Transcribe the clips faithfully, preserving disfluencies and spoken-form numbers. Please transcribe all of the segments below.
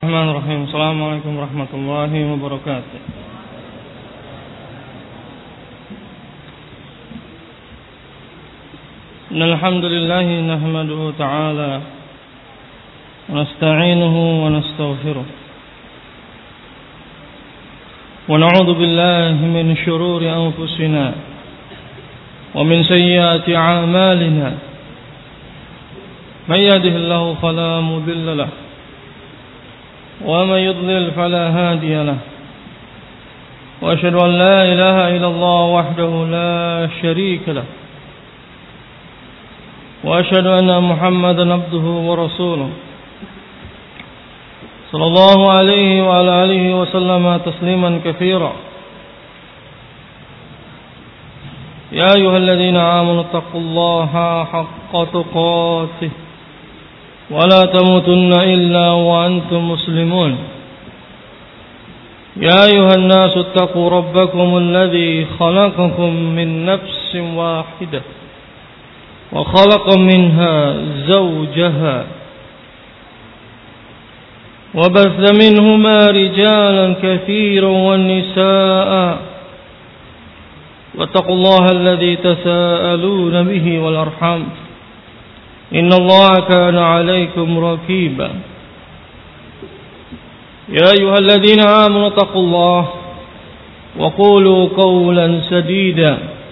Bismillahirrahmanirrahim. Assalamualaikum warahmatullahi wabarakatuh. Innal hamdalillah nahmaduhu ta'ala wa nasta'inuhu wa nastaghfiruh. Wa na'udzu billahi min shururi anfusina wa min sayyiati a'malina. May yahdihillahu fala mudilla lahu ومن يضلل فلا هادي له وأشهد أن لا إله إلا الله وحده لا شريك له وأشهد أن محمدا عبده ورسوله صلى الله عليه وعلى آله وسلم تسليما كثيرا. يا أيها الذين آمنوا اتقوا الله حق تقاته ولا تموتن إلا وأنتم مسلمون. يا أيها الناس اتقوا ربكم الذي خلقكم من نفس واحدة وخلق منها زوجها وبث منهما رجالا كثيرا والنساء واتقوا الله الذي تساءلون به والأرحام إن الله كان عليكم رقيبا. يا أيها الذين آمنوا اتقوا الله وقولوا قولا سديدا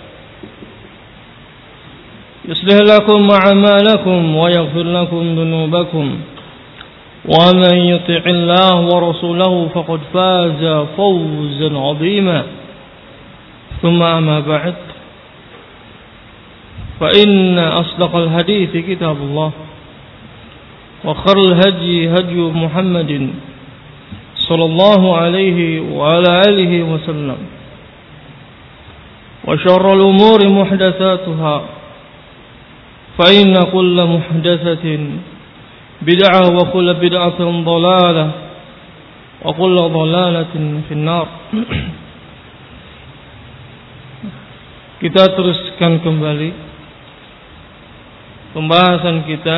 يصلح لكم أعمالكم ويغفر لكم ذنوبكم ومن يطع الله ورسوله فقد فاز فوزا عظيما. ثم أما بعد فإن أصدق الحديث كتاب الله وخير الهدي هدي محمد صلى الله عليه وعلى آله وسلم وشر الأمور محدثاتها فإن كل محدثة بدعة وكل بدعة ضلالة وكل ضلالة في النار. Kita teruskan kembali pembahasan kita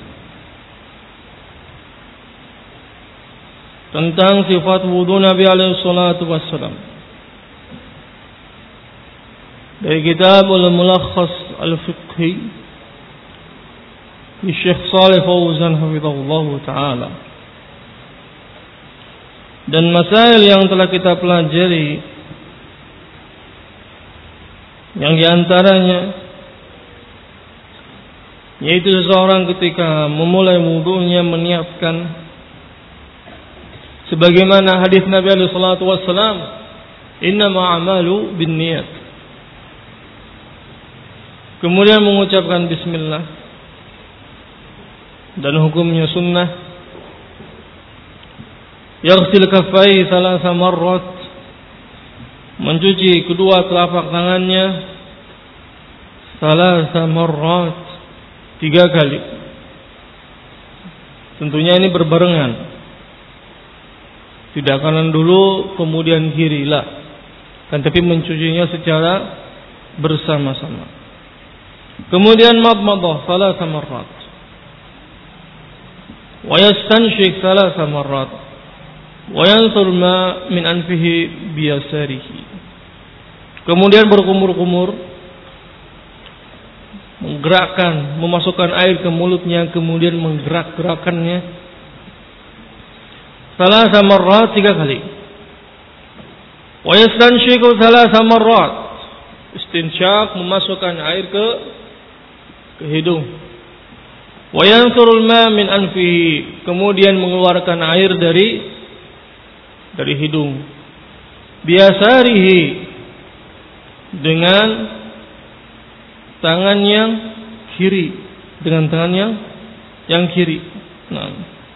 tentang sifat wudu Nabi alaihi salatu wassalam dari kitab Al-Mulakhas Al-Fiqhi di Syekh Shalih Fauzan hafizahullah taala. Dan masail yang telah kita pelajari yang diantaranya yaitu seseorang ketika memulai wudunya meniapkan sebagaimana hadis Nabi alaihi salatu wassalam, innama a'malu binniyat. Kemudian mengucapkan bismillah dan hukumnya sunnah. Yaghsil kaffai salasa marrat, mencuci kedua telapak tangannya salasa marrat, tiga kali. Tentunya ini berbarengan, tidak kanan dulu kemudian kiri lah, kan tapi mencucinya secara bersama-sama. Kemudian madmadah salasa marrat wa yastanshik salasa marrat wa yansur ma min anfihi biyasarihi. Kemudian berkumur-kumur, menggerakkan, memasukkan air ke mulutnya, kemudian menggerak-gerakannya salasa marrat, tiga kali. Wa yastanshiku salasa marrat, istinsyak, memasukkan air ke ke hidung. Wa yansurul ma min anfihi, kemudian mengeluarkan air dari dari hidung. Biasarihi, dengan tangan yang kiri, dengan tangan yang yang kiri. Nah,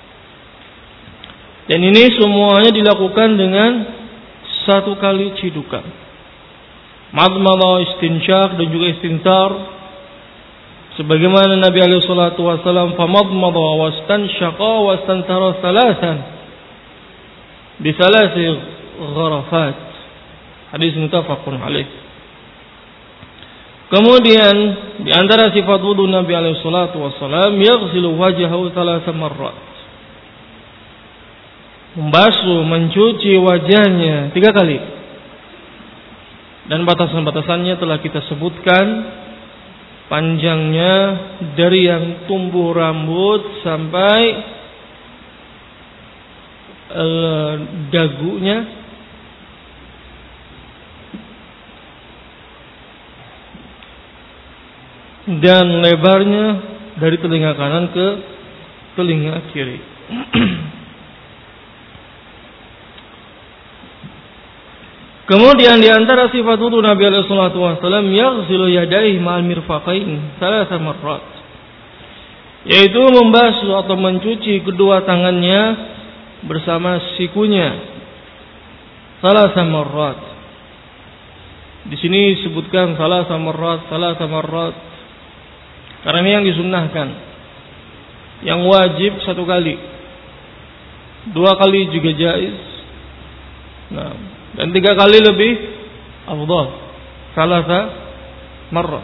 dan ini semuanya dilakukan dengan satu kali cidukan. Madmadah, istinsyak dan juga istintar. Sebagaimana Nabi alaihi salatu wasallam, famadmadah wastansyaqa wastantara salasan bisalasi gharafat. Hadis muttafaqun alaih. Kemudian di antara sifat wudu Nabi alaihi salatu wasallam, yaghsilu wajhahu thalatha marrat. membasuh, mencuci wajahnya tiga kali. Dan batasan-batasannya telah kita sebutkan, panjangnya dari yang tumbuh rambut sampai uh, dagunya, dan lebarnya dari telinga kanan ke telinga kiri. Kemudian di antara sifat wudu Nabi alaihi salatu wasallam, yaghsilu yadayhi ma'al mirfaqain thalatha marrat, yaitu membasuh atau mencuci kedua tangannya bersama sikunya thalatha marrat. Di sini disebutkan thalatha marrat, thalatha marrat karena ini yang disunnahkan. Yang wajib satu kali, dua kali juga jaiz. Nah, dan tiga kali lebih afdal, thalatha marrat.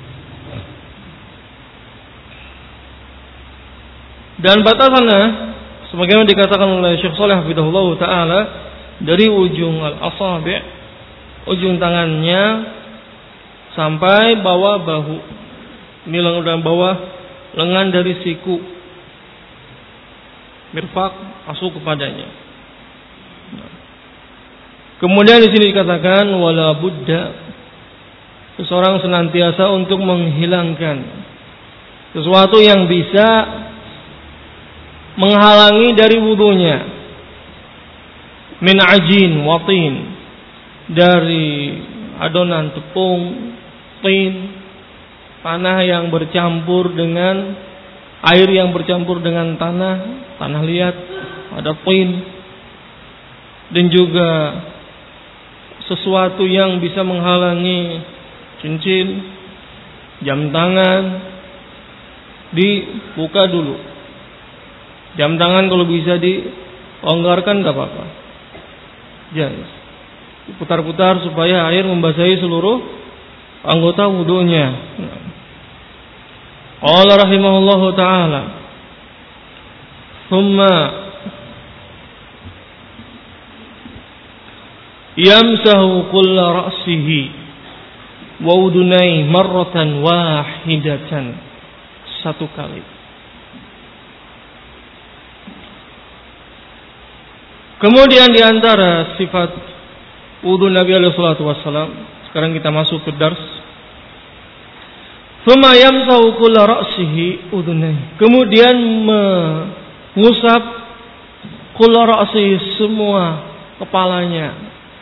Dan batasannya sebagaimana dikatakan oleh Syekh Shalih hafizahullah taala, dari ujung al-asabi', ujung tangannya sampai bawah bahu, ini lengan bawah lengan dari siku mirfaq masuk kepadanya. Kemudian di sini dikatakan wala budda, seseorang senantiasa untuk menghilangkan sesuatu yang bisa menghalangi dari wudunya, min ajin watin, dari adonan tepung, tin, tanah yang bercampur dengan air yang bercampur dengan tanah, tanah liat, ada tin, dan juga sesuatu yang bisa menghalangi cincin, jam tangan, dibuka dulu. Jam tangan kalau bisa dilonggarkan gak apa-apa, jais. Diputar-putar supaya air membasahi seluruh anggota wudunya. Allah rahimahullahu ta'ala, thumma yamsahu kulla ra'sihi wa udunai marratan wahidatan, satu kali. Kemudian di antara sifat wudu Nabi alaihi salatu wassalam, sekarang kita masuk ke dars. Thumma yamsahu kulla ra'sihi udunai, kemudian mengusap kulla ra'sihi, semua kepalanya,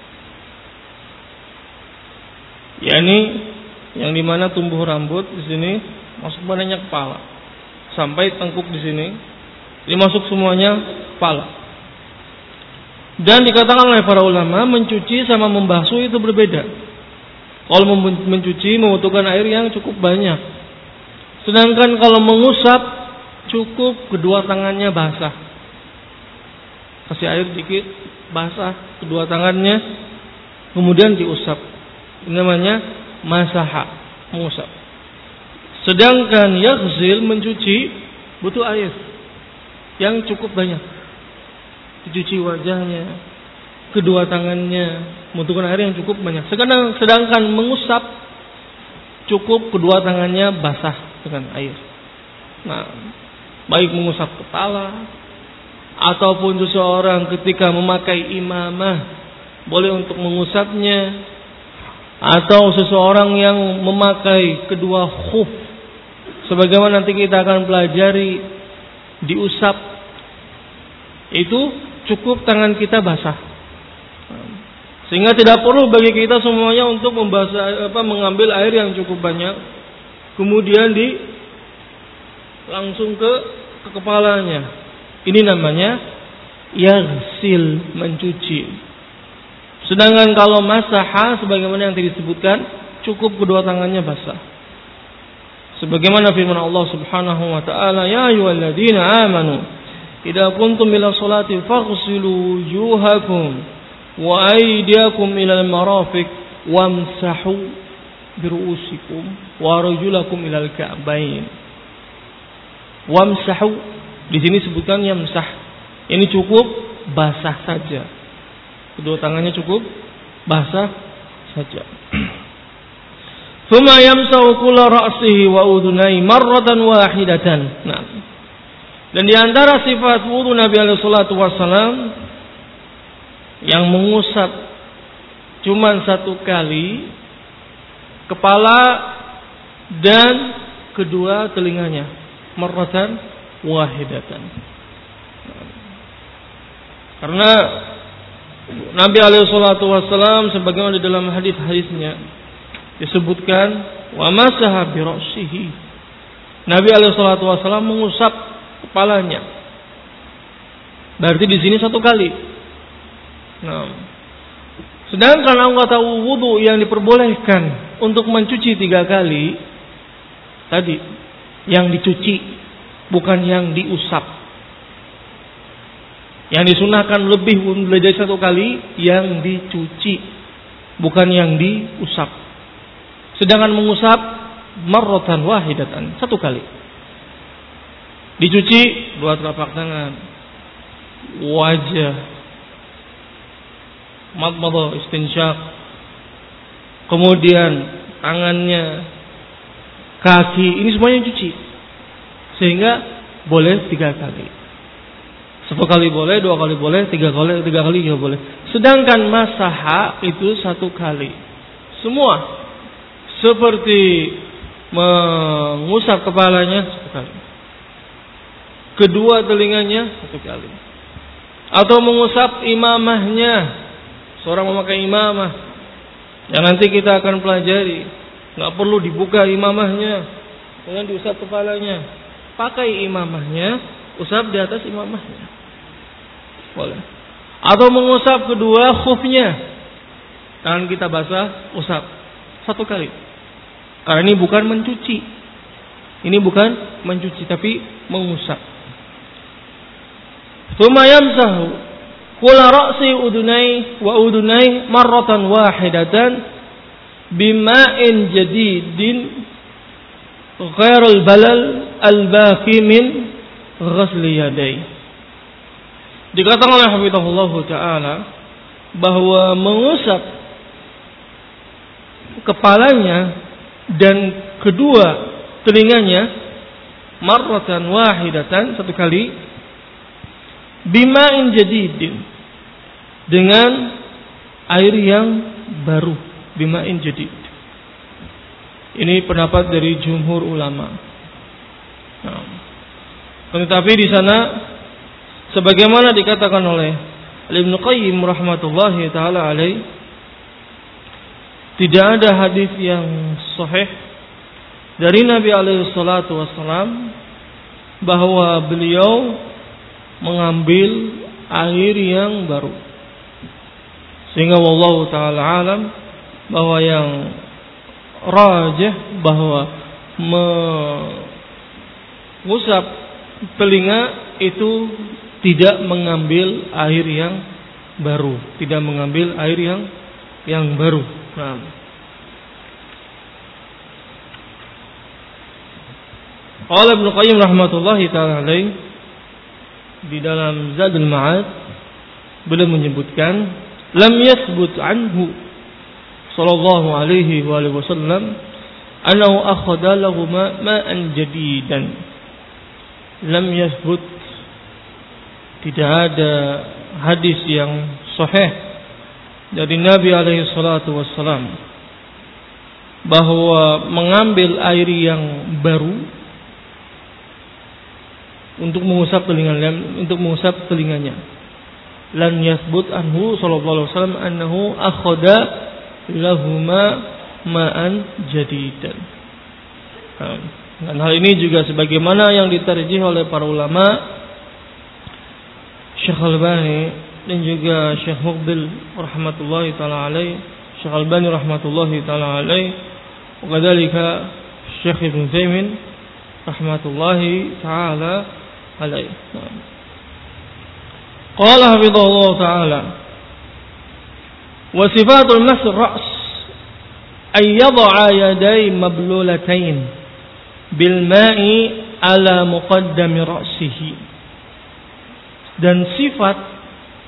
yakni yang dimana tumbuh rambut di sini masuk badannya kepala sampai tengkuk di sini, ini masuk semuanya kepala. Dan dikatakan oleh para ulama, mencuci sama membasuh itu berbeda. Kalau mencuci membutuhkan air yang cukup banyak, sedangkan kalau mengusap cukup kedua tangannya basah, kasih air dikit, basah kedua tangannya, kemudian diusap. Ini namanya masaha, mengusap. Sedangkan yaghsil, mencuci, butuh air yang cukup banyak, dicuci wajahnya, kedua tangannya, membutuhkan air yang cukup banyak. Sedangkan, sedangkan mengusap cukup kedua tangannya basah dengan air. Nah, baik mengusap kepala ataupun seseorang ketika memakai imamah boleh untuk mengusapnya, atau seseorang yang memakai kedua khuf, sebagaimana nanti kita akan pelajari, diusap, itu cukup tangan kita basah, sehingga tidak perlu bagi kita semuanya untuk membasah, apa, mengambil air yang cukup banyak kemudian di langsung ke, ke kepalanya. Ini namanya yaghsil, mencuci. Sedangkan kalau masaha, sebagaimana yang tadi disebutkan, cukup kedua tangannya basah. Sebagaimana firman Allah Subhanahu wa taala, ya ayyuhalladzina amanu idza kuntum ila sholati faghsilu wujuhakum wa aydiyakum ilal marafiq wamsahu biru'usikum wa arjulakum ilal ka'bain. Wamsahu di sini sebutkan yamsah. Ini cukup basah saja. Kedua tangannya cukup basah saja. Tsumma yamsahu kulla ra'sihi wa udhunai marratan wahidatan. Nah. Dan di antara sifat wudu Nabi alaihi salatu wasallam yang mengusap cuman satu kali kepala dan kedua telinganya, marratan wahidatan. Karena Nabi alaihi salatu wasallam sebagaimana di dalam hadis-hadisnya disebutkan wa masaha bi ra'sihi. Nabi alaihi salatu wasallam mengusap kepalanya. Berarti di sini satu kali. Nah, sedangkan anggota wudu yang diperbolehkan untuk mencuci tiga kali tadi yang dicuci, bukan yang diusap. Yang disunahkan lebih dari satu kali yang dicuci, bukan yang diusap. Sedangkan mengusap marratan wahidatan, satu kali. Dicuci dua telapak tangan, wajah, madmadah, istinsyak, kemudian tangannya, kaki, ini semuanya cuci. Sehingga boleh tiga kali. Satu kali boleh, dua kali boleh, tiga kali, tiga kali juga boleh. Sedangkan masaha itu satu kali. Semua seperti mengusap kepalanya satu kali, kedua telinganya satu kali, atau mengusap imamahnya. Seorang memakai imamah yang nanti kita akan pelajari, nggak perlu dibuka imamahnya, kemudian diusap kepalanya. Pakai imamahnya, usap di atas imamahnya, boleh. Atau mengusap kedua khufnya, tangan kita basah, usap satu kali. Karena ini bukan mencuci. Ini bukan mencuci tapi mengusap. Tsumma yamsahu kulla ra'si udunai wa udunai marratan wahidatan bima'in jadidin ghairul balal al-baqi min ghasli yadai. Dikatakan oleh hafizahullah taala bahwa mengusap kepalanya dan kedua telinganya marratan wahidatan, satu kali, bima'in jadidin, dengan air yang baru, bima'in jadid. Ini pendapat dari jumhur ulama. Nah, tetapi di sana sebagaimana dikatakan oleh Ibnu Qayyim rahmatullahi taala alaih, tidak ada hadis yang sahih dari Nabi alaihi salatu wasallam bahwa beliau mengambil air yang baru. Sehingga wallahu taala alam bahwa yang rajih bahwa mengusap telinga itu tidak mengambil air yang baru, tidak mengambil air yang yang baru. Nah, Qala Ibnu Qayyim rahmatullahi taala alaih di dalam Zadul Ma'ad, beliau menyebutkan lam yathbut anhu sallallahu alaihi wa alihi wasallam annahu akhadha lahu ma'an jadidan. Lam yathbut, tidak ada hadis yang sahih dari Nabi alaihi salatu wassalam bahwa mengambil air yang baru untuk mengusap telinga, untuk mengusap telinganya. Lan yathbut anhu sallallahu alaihi wasallam annahu akhadha lahuma ma'an jadidan. Dan hal ini juga sebagaimana yang diterjih oleh para ulama, Syekh Al-Albani dan juga Syekh Muqbil rahmatullahi taala alaih, Syekh Al-Albani rahmatullahi taala alaih, wa kadzalika Syekh Ibnu Taimin rahmatullahi taala alaih. Qala hafizahullah taala wa sifatul mas ra's ay yad'a yaday mablulatain bil ma'i ala muqaddami ra'sihi. Dan sifat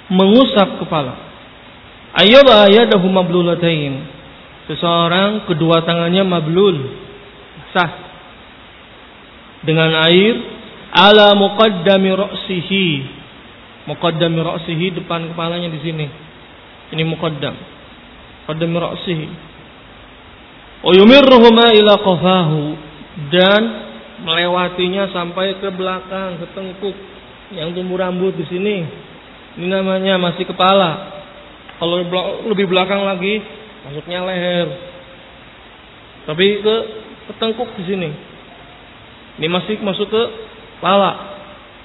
mengusap kepala. Ayyaba yadahu mablulatain. Seseorang kedua tangannya mablul, basah dengan air, ala muqaddami ra'sihi. Muqaddami ra'sihi, depan kepalanya di sini. Ini muqaddam. Muqaddami ra'sihi. Wa yumirruhuma ila qafahu, dan melewatinya sampai ke belakang, ke tengkuk yang tumbuh rambut di sini. Ini namanya masih kepala. Kalau lebih belakang lagi, masuknya leher. Tapi ke, ke tengkuk di sini. Ini masih masuk ke kepala.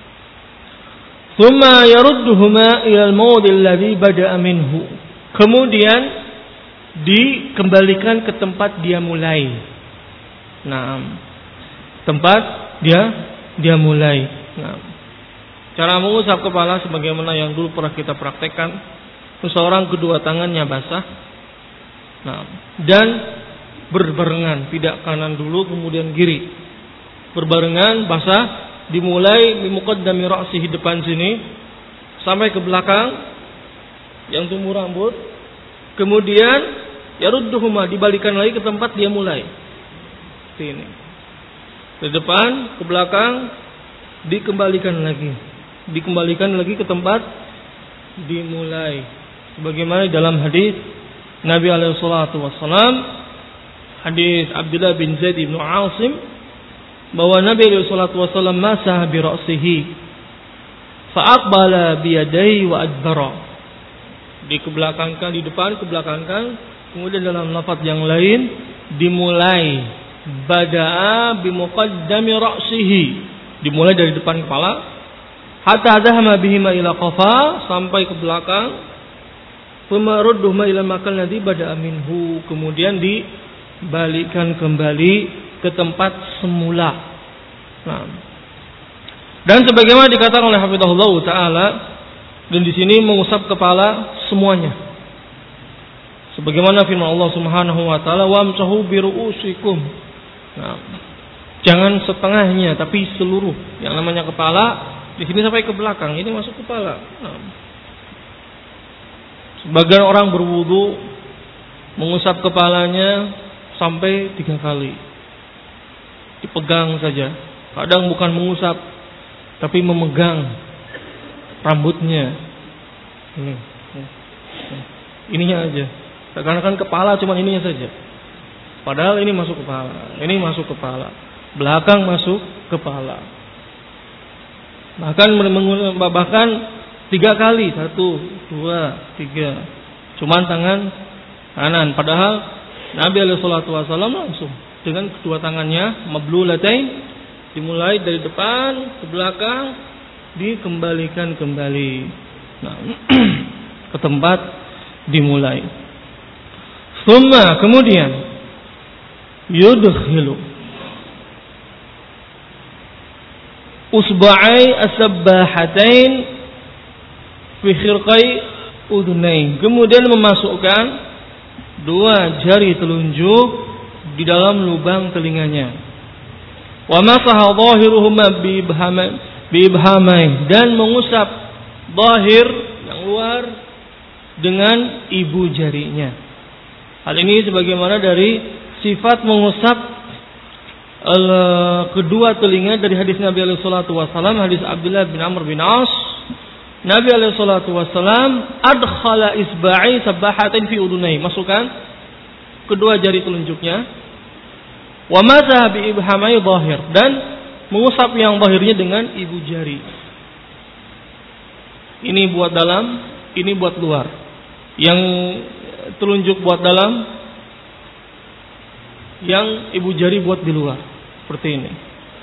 Tsumma yarudduhuma ila al-mawdi' alladhi bada'a minhu. Kemudian dikembalikan ke tempat dia mulai. Nah, tempat dia dia mulai. Nah, cara mengusap kepala sebagaimana yang dulu pernah kita praktekkan, seseorang kedua tangannya basah, nah, dan berbarengan, tidak kanan dulu kemudian kiri, berbarengan basah, dimulai di muqaddami ra'sihi, depan sini sampai ke belakang yang tumbuh rambut, kemudian yarudduhuma, dibalikan lagi ke tempat dia mulai. Seperti ini. Dari depan ke belakang dikembalikan lagi. Dikembalikan lagi ke tempat dimulai. Sebagaimana dalam hadis Nabi alaihi salatu wassalam, hadis Abdullah bin Zaid bin Asim, bahwa Nabi alaihi salatu wassalam masaha bi ra'sihi fa aqbala bi yadayhi wa adbara. Dikebelakangkan, di depan kebelakangkan, kemudian dalam lafaz yang lain dimulai bada'a bi muqaddami ra'sihi, dimulai dari depan kepala, hatta dhahama bihima ila qafa, sampai ke belakang, thumma rudduhuma ila makan ladzi bada'a minhu, kemudian dibalikkan kembali ke tempat semula. Nah, dan sebagaimana dikatakan oleh hafizahullah taala, dan di sini mengusap kepala semuanya. Sebagaimana firman Allah Subhanahu wa taala, wamsahu bi ru'usikum. Nah, jangan setengahnya tapi seluruh. Yang namanya kepala di sini sampai ke belakang, ini masuk kepala. Nah, sebagian orang berwudu mengusap kepalanya sampai tiga kali. Dipegang saja. Kadang bukan mengusap, tapi memegang rambutnya. Ini, ininya aja. Karena kan kepala cuma ininya saja. Padahal ini masuk kepala, ini masuk kepala, belakang masuk kepala. Bahkan bahkan tiga kali, satu, dua, tiga. Cuman tangan kanan. Padahal Nabi alaihi salatu wasallam langsung dengan kedua tangannya mablulatain, dimulai dari depan ke belakang, dikembalikan kembali. Nah, ke tempat dimulai. Summa, kemudian yudkhilu usba'i as-sabbahatain fi khirqai udhunain, kemudian memasukkan dua jari telunjuk di dalam lubang telinganya. Wa masaha dhahiruhuma bi ibhamain, dan mengusap zahir yang luar dengan ibu jarinya. Hal ini sebagaimana dari sifat mengusap uh, kedua telinga dari hadis Nabi alaihi salatu wasallam, hadis Abdullah bin Amr bin As. Nabi alaihi salatu wasallam adkhala isba'i sabbahatin fi udunai, masukkan kedua jari telunjuknya, wa masaha bi ibhamai zahir, dan mengusap yang zahirnya dengan ibu jari. Ini buat dalam, ini buat luar. Yang telunjuk buat dalam, yang ibu jari buat di luar. Seperti ini.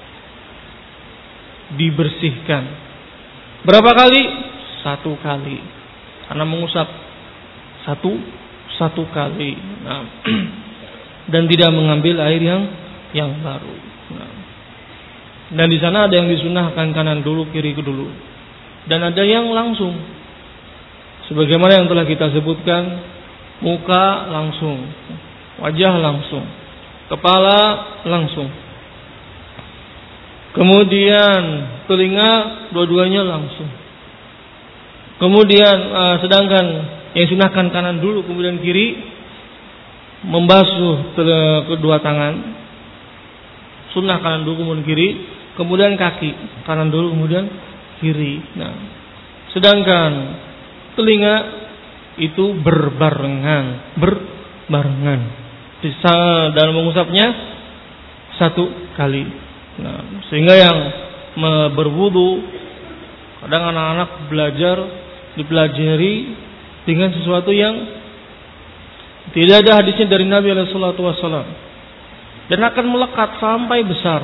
Dibersihkan. Berapa kali? Satu kali. Karena mengusap satu satu kali. Nah, dan tidak mengambil air yang yang baru. Nah, dan di sana ada yang disunahkan kanan dulu, kiri dulu. Dan ada yang langsung. Sebagaimana yang telah kita sebutkan, muka langsung, wajah langsung, kepala langsung, kemudian telinga dua-duanya langsung. Kemudian uh, sedangkan yang sunahkan kanan dulu, kemudian kiri, membasuh kedua tangan. Sunnah kanan dulu kemudian kiri, kemudian kaki kanan dulu kemudian kiri. Nah, sedangkan telinga itu berbarengan, berbarengan. Bisa dalam mengusapnya satu kali. Nah, sehingga yang berwudu, kadang anak-anak belajar dipelajari dengan sesuatu yang tidak ada hadisnya dari Nabi alaihi salatu wasallam dan akan melekat sampai besar.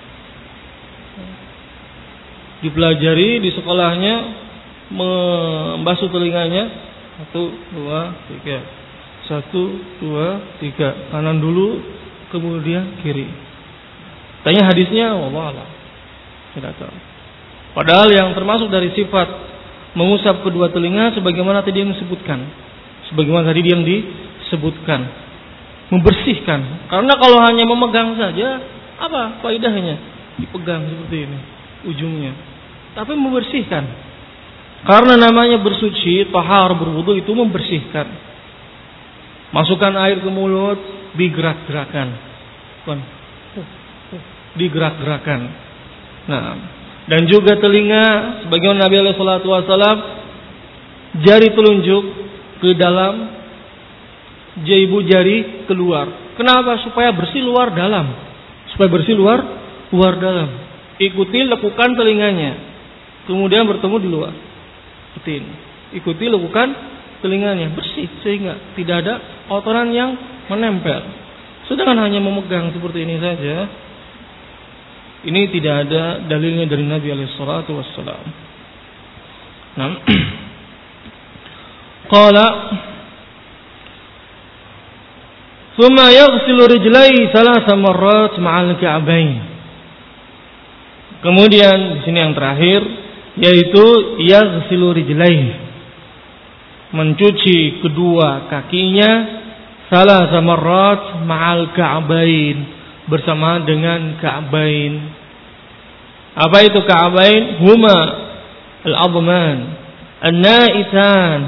Dipelajari di sekolahnya, membasuh telinganya satu dua tiga, satu dua tiga, kanan dulu kemudian kiri. Tanya hadisnya, wallah alam, tidak tahu. Padahal yang termasuk dari sifat mengusap kedua telinga sebagaimana tadi yang disebutkan, sebagaimana tadi yang disebutkan, membersihkan. Karena kalau hanya memegang saja, apa faedahnya? Dipegang seperti ini ujungnya. Tapi membersihkan. Karena namanya bersuci, tahar, berwudu itu membersihkan. Masukkan air ke mulut, digerak-gerakan. Digerak-gerakan. Nah, dan juga telinga, sebagaimana Nabi alaihi salatu wasallam, jari telunjuk ke dalam, jaibu jari keluar. Kenapa? Supaya bersih luar dalam. Supaya bersih luar luar dalam. Ikuti lekukan telinganya, kemudian bertemu di luar. Seperti ini. Ikuti lekukan telinganya, bersih sehingga tidak ada kotoran yang menempel. Sedangkan hanya memegang seperti ini saja, ini tidak ada dalilnya dari Nabi alaihi salatu wassalam. Nah, qala thumma yaghsilu rijlaihi thalatha marrat ma'al ka'bayn. Kemudian di sini yang terakhir yaitu yaghsilu rijlaihi, mencuci kedua kakinya thalatha marrat ma'al ka'bayn, bersama dengan ka'bain. Apa itu ka'bain? Huma al-adman an-na'itan,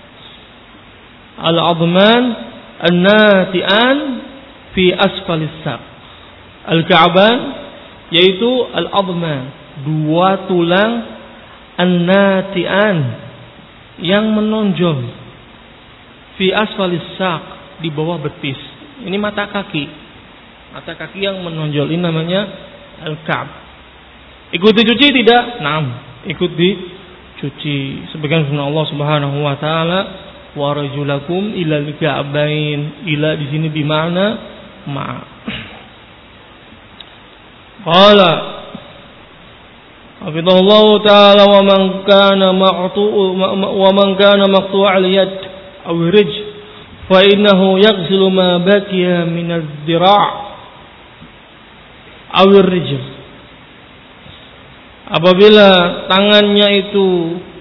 al-adman an-nati'an fi asfalis saq. Al-ka'ban yaitu al-adman, dua tulang an-nati'an yang menonjol fi asfalis saq, di bawah betis. Ini mata kaki. Mata kaki yang menonjol ini namanya al-ka'b. Ikut dicuci tidak? Naam, ikut dicuci. Sebagian firman Allah Subhanahu wa taala, wa rajulakum ilal ka'bain. Ila di sini bermakna ma. Qala Hafizahullah taala wa man kana maqtu'u wa man kana maqtu'al yad aw rijl fa innahu yaghsilu ma baqiya min ad-dira' awir rijl. Apabila tangannya itu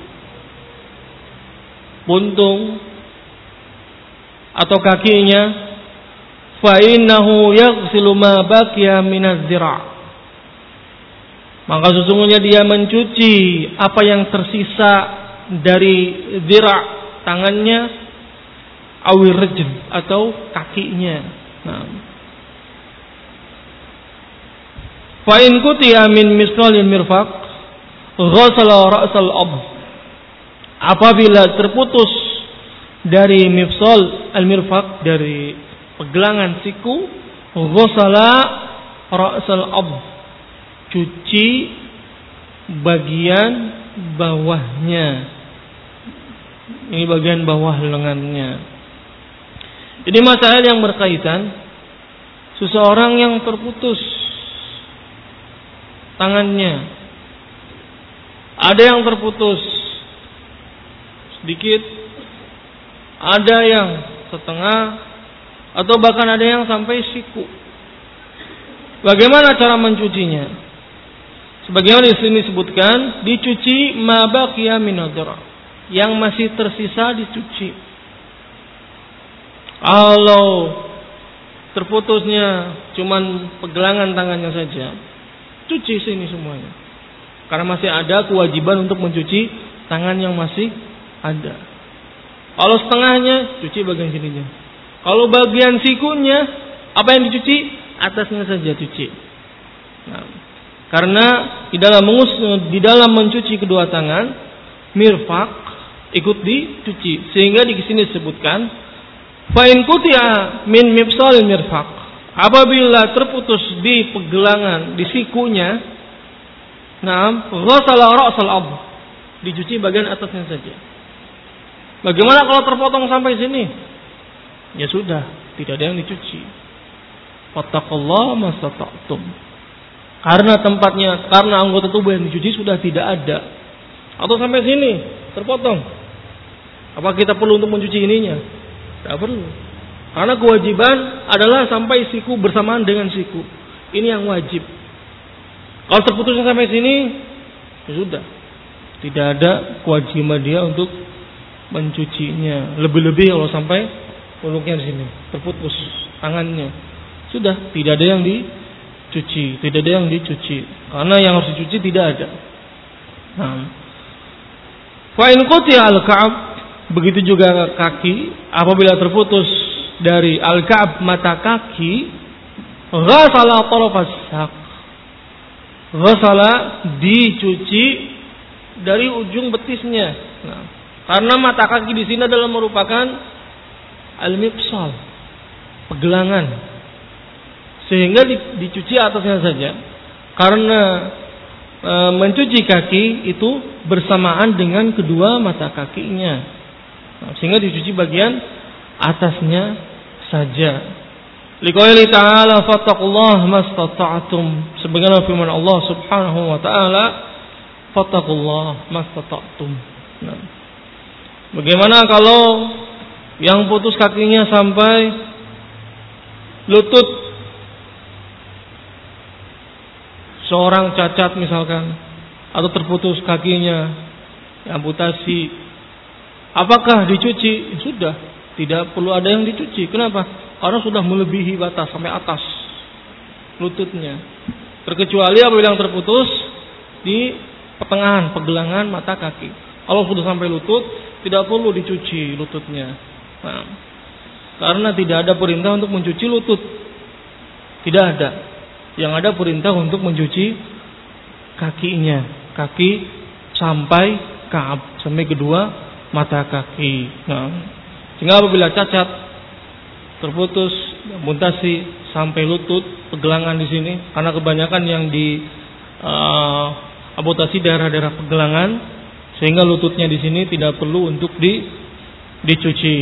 buntung atau kakinya, fa innahu yaghsilu ma baqiya min az-zira', maka sesungguhnya dia mencuci apa yang tersisa dari zira', tangannya, awir rijl atau kakinya. Nah, fa in kutiya min misqalil mirfaq ghasala ra'sal ab. Apabila terputus dari mifsal al-mirfaq, dari pegelangan siku, ghasala ra'sal ab, cuci bagian bawahnya. Ini bagian bawah lengannya. Jadi masalah yang berkaitan seseorang yang terputus tangannya, ada yang terputus sedikit, ada yang setengah, atau bahkan ada yang sampai siku. Bagaimana cara mencucinya? Sebagaimana di sini disebutkan, dicuci ma baqiya min ad-dira', yang masih tersisa dicuci. Kalau terputusnya cuman pegelangan tangannya saja, cuci sini semuanya. Karena masih ada kewajiban untuk mencuci tangan yang masih Ada. Kalau setengahnya, cuci bagian sininya. Kalau bagian sikunya, apa yang dicuci? Atasnya saja cuci. Nah, karena di dalam mengus, di dalam mencuci kedua tangan, mirfaq ikut dicuci. Sehingga di sini disebutkan, fa in quti'a min mifsalil mirfaq. Apabila terputus di pegelangan, di sikunya, nah, ghasala ra'sal abd, dicuci bagian atasnya saja. Bagaimana kalau terpotong sampai sini? Ya sudah, tidak ada yang dicuci. Fattaqullaha mastata'tum. Karena tempatnya, karena anggota tubuh yang dicuci sudah tidak ada. Atau sampai sini terpotong. Apa kita perlu untuk mencuci ininya? Tidak perlu. Karena kewajiban adalah sampai siku bersamaan dengan siku. Ini yang wajib. Kalau terputusnya sampai sini, ya sudah. Tidak ada kewajiban dia untuk mencucinya. Lebih-lebih kalau sampai punuknya di sini terputus tangannya, sudah tidak ada yang dicuci, tidak ada yang dicuci. Karena yang harus dicuci tidak ada. Nah, fa in qutiya al-ka'b, begitu juga kaki, apabila terputus dari al-ka'b mata kaki, ghasala tarafas saq. Ghasala dicuci dari ujung betisnya. Nah, karena mata kaki di sini adalah merupakan al-mifsal, pegelangan. Sehingga dicuci atasnya saja. Karena e, mencuci kaki itu bersamaan dengan kedua mata kakinya. Nah, sehingga dicuci bagian atasnya saja. Liqauli ta'ala fattaqullaha mastata'tum. Sebagaimana firman Allah Subhanahu wa taala, fattaqullaha mastata'tum. Nah, bagaimana kalau yang putus kakinya sampai lutut? Seorang cacat misalkan, atau terputus kakinya, amputasi, apakah dicuci? Sudah, tidak perlu ada yang dicuci. Kenapa? Karena sudah melebihi batas sampai atas lututnya. Terkecuali apabila yang terputus di pertengahan pegelangan mata kaki. Kalau sudah sampai lutut, tidak perlu dicuci lututnya. Nah, karena tidak ada perintah untuk mencuci lutut. Tidak ada. Yang ada perintah untuk mencuci kakinya, kaki sampai ka'ab, sampai kedua mata kaki. Nah, sehingga apabila cacat, terputus, amputasi sampai lutut, pegelangan di sini, karena kebanyakan yang di uh, amputasi daerah-daerah pegelangan, sehingga lututnya di sini tidak perlu untuk di dicuci.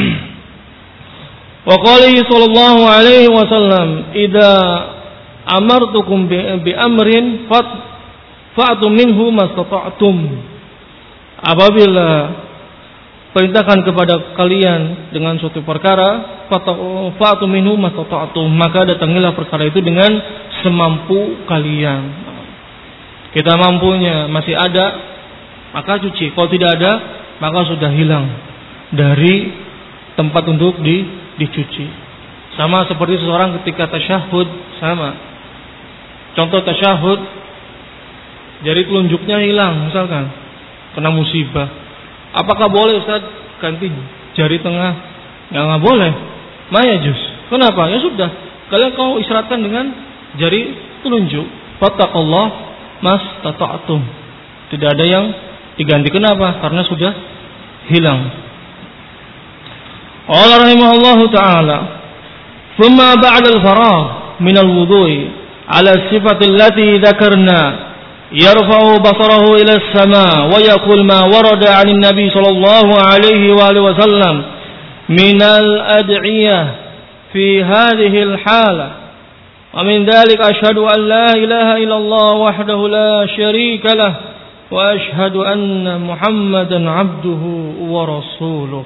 Wa qalihi sallallahu alaihi wasallam, idza amartukum bi amrin fat fa'tu minhu mastata'tum. Apabila perintahkan kepada kalian dengan suatu perkara, fa'tu minhu mastata'tum, maka datangilah perkara itu dengan semampu kalian. Kita mampunya masih ada, maka cuci. Kalau tidak ada, maka sudah hilang dari tempat untuk di, dicuci. Sama seperti seseorang ketika tasyahud, sama. Contoh tasyahud, jari telunjuknya hilang misalkan, kena musibah. Apakah boleh Ustaz ganti jari tengah? Ya nggak boleh. Mayajus. Kenapa? Ya sudah, kalian kau isyaratkan dengan jari telunjuk. Fattaqullah mastata'tum. Tidak ada yang diganti. Kenapa? Karena sudah hilang. Allah rahimahullahu ta'ala, thumma ba'da al-faragh min al-wudu'i على الصفة التي ذكرنا يرفع بصره إلى السماء ويقول ما ورد عن النبي صلى الله عليه وآله وسلم من الأدعية في هذه الحالة ومن ذلك أشهد أن لا إله إلا الله وحده لا شريك له وأشهد أن محمدا عبده ورسوله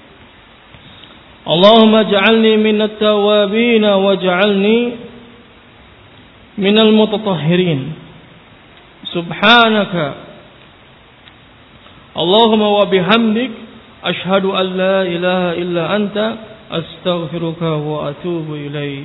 اللهم اجعلني من التوابين واجعلني من المتطهرين سبحانك اللهم وبحمدك أشهد أن لا إله إلا أنت أستغفرك وأتوب إليك.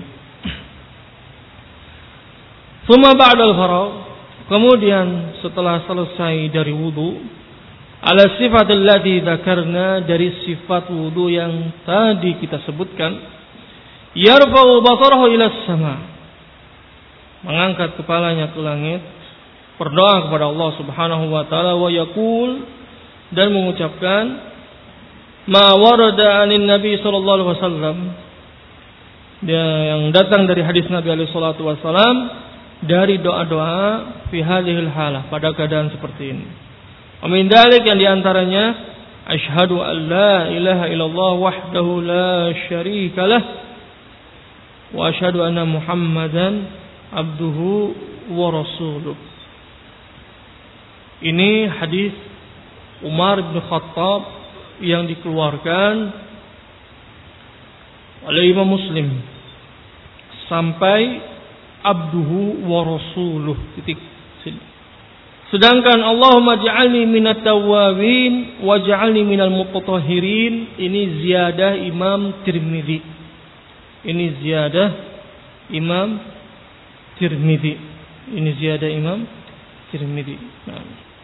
ثم بعد الفراغ, kemudian setelah selesai dari wudu, ala sifat allati dzakarna, dari sifat wudu yang tadi kita sebutkan. Yarfa'u basarahu ila sama, mengangkat kepalanya ke langit, berdoa kepada Allah Subhanahu wa taala, wa yaqul, dan mengucapkan ma warada anin Nabi sallallahu alaihi wasallam, yang datang dari hadis Nabi alaihi salatu wasallam, dari doa-doa fi hadhil halah, pada keadaan seperti ini. Amin dalik, yang diantaranya asyhadu an la ilaha illallah wahdahu la syarika lah wa asyhadu anna Muhammadan abduhu wa rasuluh. Ini hadis Umar bin Khattab yang dikeluarkan oleh Imam Muslim sampai abduhu wa rasuluh titik. Sedangkan Allahumma ja'alni minat tawwabin wa ja'alni minal mutatahhirin, ini ziyadah Imam Tirmidzi. Ini ziyadah Imam Tirmidzi. Ini ziyadah Imam Tirmidzi. Nah.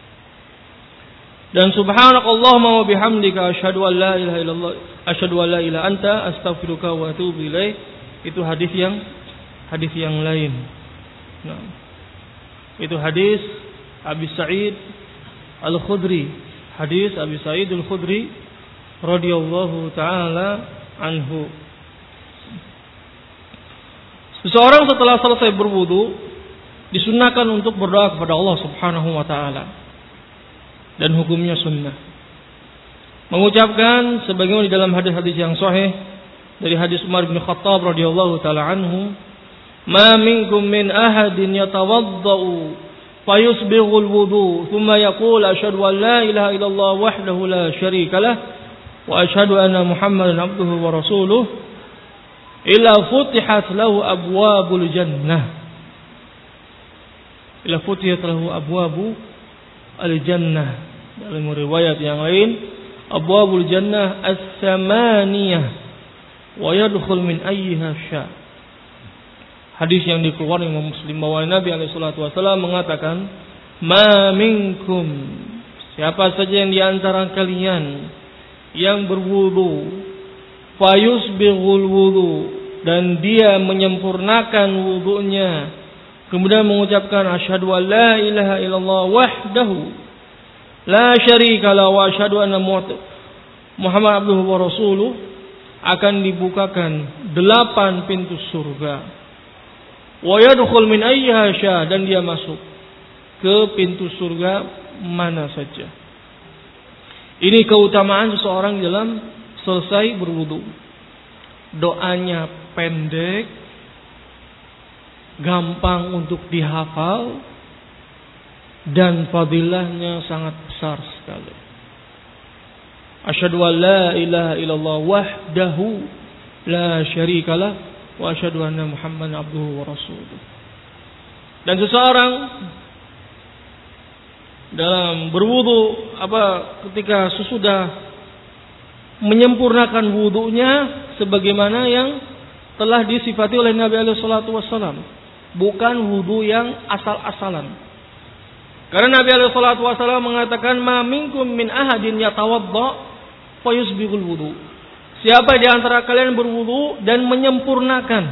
Dan subhanakallahumma wa bihamdika asyhadu an la ilaha illallah asyhadu an la ilaha anta astaghfiruka wa atubu ilaik. Itu hadis yang hadis yang lain. Nah. Itu hadis Abi Sa'id Al-Khudri. Hadis Abi Sa'id Al-Khudri radhiyallahu taala anhu. Seseorang setelah selesai berwudu disunahkan untuk berdoa kepada Allah Subhanahu wa taala, dan hukumnya sunnah. Mengucapkan sebagaimana di dalam hadis-hadis yang sahih dari hadis Umar bin Khattab radhiyallahu taala anhu, "Ma minkum min ahadin yatawaddau fayusbighul wudu, thumma yaqul asyhadu an la ilaha illallah wahdahu la syarika lah wa asyhadu anna Muhammadan abduhu wa rasuluh illa futihat lahu abwabul jannah." Illa futihat lahu abwabu al-jannah. Dalam riwayat yang lain, abwabul jannah as-samaniyah wa yadkhul min ayyiha sya. Hadis yang dikeluarkan Imam Muslim bahwa Nabi alaihi salatu wasallam mengatakan, "Ma minkum," siapa saja yang di antara kalian yang berwudu, fayusbighul wudu, dan dia menyempurnakan wudunya, kemudian mengucapkan asyhadu an la ilaha illallah wahdahu la syarika la wa asyhadu anna Muhammad abduhu wa rasuluh, akan dibukakan delapan pintu surga. Wa yadkhul min ayyiha sya, dan dia masuk ke pintu surga mana saja. Ini keutamaan seseorang dalam selesai berwudu. Doanya pendek, gampang untuk dihafal, dan fadilahnya sangat besar sekali. Asyhadu an la ilaha illallah wahdahu la syarikalah wa asyhadu anna Muhammadan abduhu wa rasuluh. Dan seseorang dalam berwudu, apa ketika sesudah menyempurnakan wudunya sebagaimana yang telah disifati oleh Nabi alaihi salatu wasallam, bukan wudu yang asal-asalan. Karena Nabi alaihi salatu wasallam mengatakan, "Ma minkum min ahadin yatawadda fayusbighul wudu." Siapa di antara kalian berwudu dan menyempurnakan,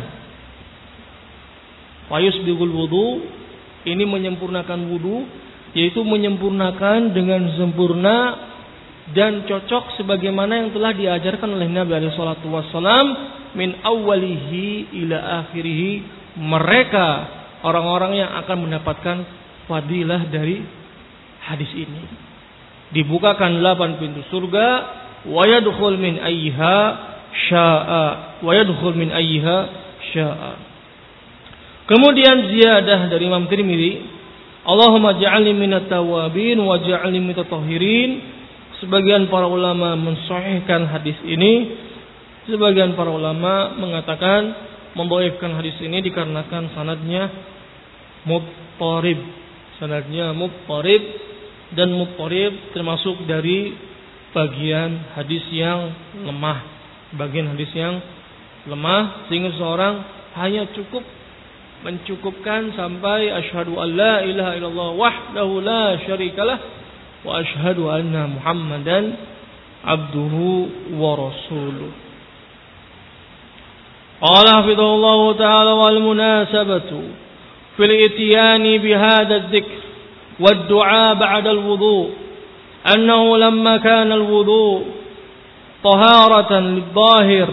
fayusbighul wudu, ini menyempurnakan wudu, yaitu menyempurnakan dengan sempurna dan cocok sebagaimana yang telah diajarkan oleh Nabi alaihi salatu wasallam, min awwalihi ila akhirih, mereka orang-orang yang akan mendapatkan fadilah dari hadis ini. Dibukakan delapan pintu surga, wa yadkhul min ayyiha syaa, wa yadkhul min ayyiha syaa. Kemudian ziyadah dari Imam Tirmidzi, Allahumma ja'alni minat tawwabin wa ja'alni minat tahirin. Sebagian para ulama mensahihkan hadis ini, sebagian para ulama mengatakan membawakan hadis ini dikarenakan sanadnya muttarib. Sanadnya muttarib, dan muttarib termasuk dari bagian hadis yang lemah, bagian hadis yang lemah, sehingga seorang hanya cukup mencukupkan sampai asyhadu an la ilaha illallah wahdahu la syarikalah wa asyhadu anna Muhammadan abduhu wa rasuluh. Qala hafidhahullahu ta'ala wal munasabatu fil ityani bihadha adh-dhikr wad du'a ba'da al-wudu' annahu lamma kana al-wudu' taharatan lidh-dhahir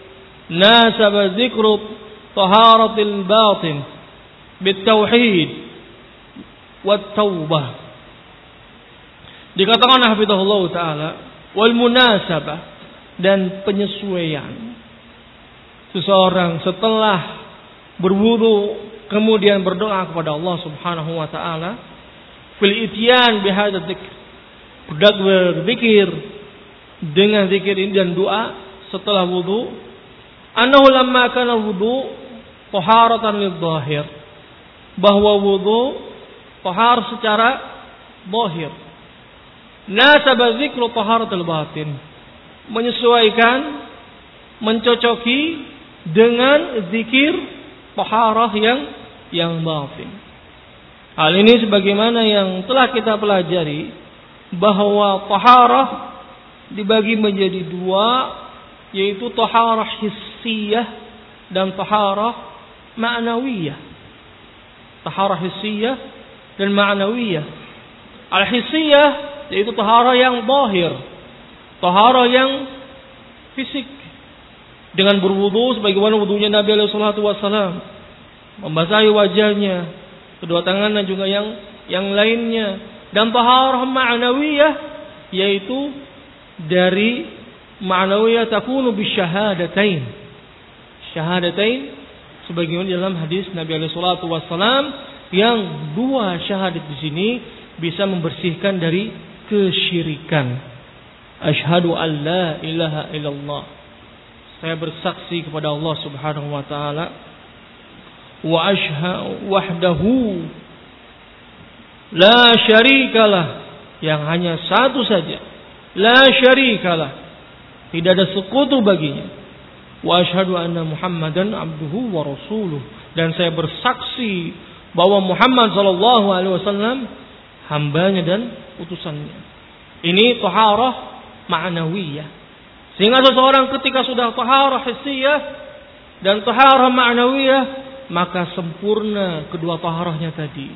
nasaba dhikru taharatil batin bitauhid wat taubah. Dikatakan hafizahullah taala wal munasabah, dan penyesuaian seseorang setelah berwudu kemudian berdoa kepada Allah Subhanahu wa taala fil ityan bihadza dzikr, berzikir dengan zikir ini dan doa setelah wudu, annahu lamma kana wudu taharatan lidh-dhahir, bahwa wudu tahar secara zahir, nasaba dzikru taharatul batin, menyesuaikan, mencocoki dengan zikir taharah yang yang batin. Hal ini sebagaimana yang telah kita pelajari bahwa taharah dibagi menjadi dua, yaitu taharah hissiyah dan taharah ma'nawiyah. Taharah hissiyah dan ma'nawiyah. Al-hissiyah yaitu taharah yang zahir, taharah yang fisik, dengan berwudu sebagaimana wudunya Nabi alaihi salatu wasallam, membasahi wajahnya, kedua tangannya juga yang yang lainnya. Dan taharah ma'nawiyah yaitu dari ma'nawiyah takunu bisyahadatain, syahadatain sebagaimana dalam hadis Nabi alaihi salatu wasallam, yang dua syahadat di sini bisa membersihkan dari kesyirikan. Asyhadu an la ilaha illallah, saya bersaksi kepada Allah Subhanahu wa taala, wa asyhadu wahdahu la syarikalah, yang hanya satu saja, la syarikalah, tidak ada sekutu baginya, wa asyhadu anna Muhammadan abduhu wa rasuluh, dan saya bersaksi bahwa Muhammad sallallahu alaihi wasallam hambanya dan utusannya. Ini taharah ma'nawiyah. Sehingga seseorang ketika sudah taharah hissiyah dan taharah ma'nawiyah, maka sempurna kedua taharahnya tadi.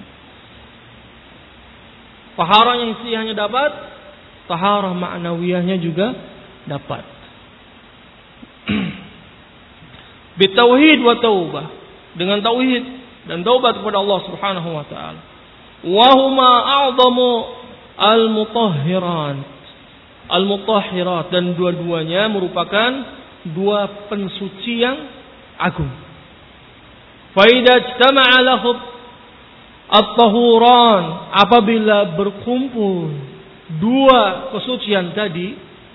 Taharah hissiyahnya dapat, taharah ma'nawiyahnya juga dapat. Bitauhid wa taubah, dengan tauhid dan taubat kepada Allah Subhanahu wa taala. Wa huma a'zamu al-mutahhiran, al-mutahhirat, dan dua-duanya merupakan dua pensuci yang agung. Fa idza ijtama'a lahu at-tahuran, apabila berkumpul dua kesucian tadi,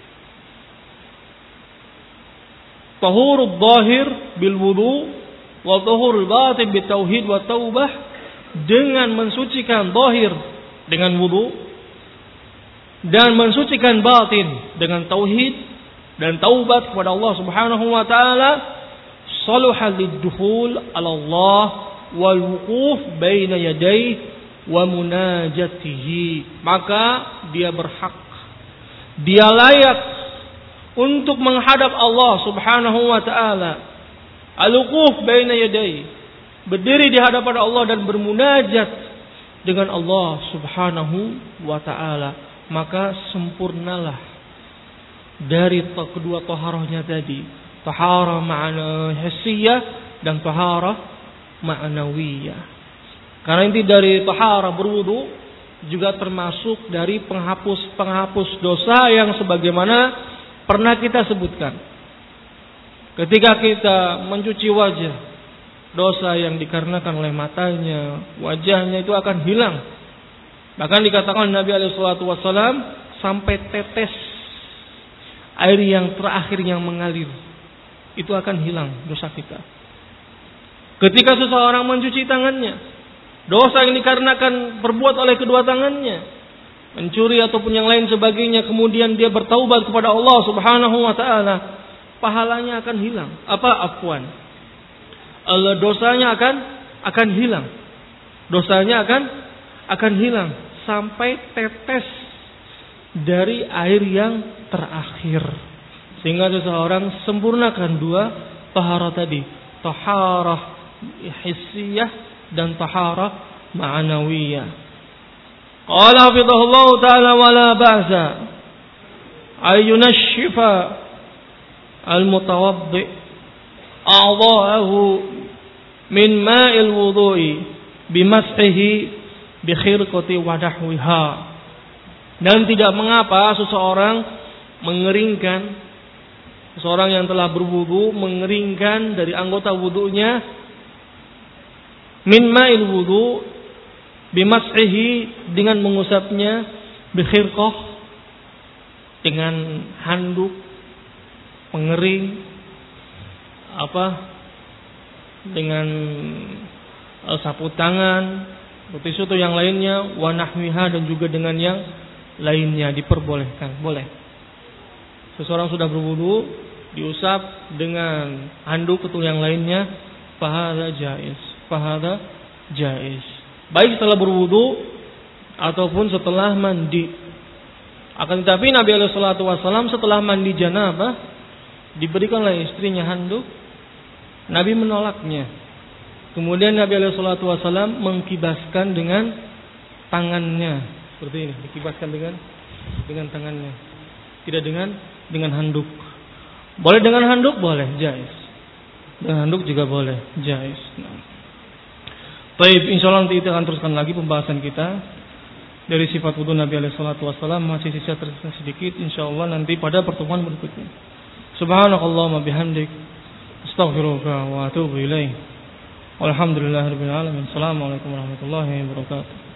tahurul zahir bil wudu wa tahurul batin bit tauhid wa taubah, dengan mensucikan zahir dengan wudu dan mensucikan batin dengan tauhid dan taubat kepada Allah Subhanahu wa taala, saluha lid-dukhul ala Allah wal wuquf baina yadayhi wa munajatihi, maka dia berhak, dia layak untuk menghadap Allah Subhanahu wa taala, al-wuquf baina yadayhi, berdiri di hadapan Allah dan bermunajat dengan Allah Subhanahu wa taala. Maka sempurnalah dari kedua taharahnya tadi, taharah ma'na hissiyah dan taharah ma'nawiyah. Karena inti dari taharah berwudu juga termasuk dari penghapus-penghapus dosa yang sebagaimana pernah kita sebutkan. Ketika kita mencuci wajah, dosa yang dikarenakan oleh matanya, wajahnya itu akan hilang. Bahkan dikatakan Nabi alaihi salatu wasallam, sampai tetes air yang terakhir yang mengalir itu akan hilang dosa kita. Ketika seseorang mencuci tangannya, dosa yang dikarenakan berbuat oleh kedua tangannya, mencuri ataupun yang lain sebagainya, kemudian dia bertaubat kepada Allah Subhanahu wa taala, pahalanya akan hilang. Apa afwan? Allah, dosanya akan akan hilang. Dosanya akan akan hilang sampai tetes dari air yang terakhir. Sehingga seseorang sempurnakan dua taharah tadi, taharah hissiyah dan taharah ma'nawiyah. Qala hafizahullah ta'ala wala ba'sa ayyunashifa al-mutawaddi a'dha'ahu min ma'il wudu'i bimas'ihi bi khirqati wa nahwiha. Dan tidak mengapa seseorang mengeringkan, seseorang yang telah berwudu mengeringkan dari anggota wudunya min ma'il wudu bimas'ihi dengan mengusapnya bi khirqah dengan handuk pengering apa dengan sapu tangan, tisu atau yang lainnya, wa nahwiha dan juga dengan yang lainnya diperbolehkan, boleh. Seseorang sudah berwudu diusap dengan handuk atau yang lainnya, fahadha jaiz, fahadha jaiz. Baik setelah berwudu ataupun setelah mandi. Akan tetapi Nabi alaihi salatu wasallam setelah mandi janabah diberikan oleh istrinya handuk, Nabi menolaknya. Kemudian Nabi alaihi salatu wasallam mengkibaskan dengan tangannya seperti ini, dikibaskan dengan dengan tangannya, tidak dengan dengan handuk. Boleh dengan handuk, boleh, jaiz. Dengan handuk juga boleh, jaiz. Nah. Baik, insyaallah nanti kita akan teruskan lagi pembahasan kita dari sifat wudu Nabi alaihi salatu wasallam, masih sisa tersisa sedikit insyaallah nanti pada pertemuan berikutnya. Subhanakallahumma bihamdik, astaghfiruka wa atubu ilaik. Walhamdulillahirabbil alamin. Assalamualaikum warahmatullahi wabarakatuh.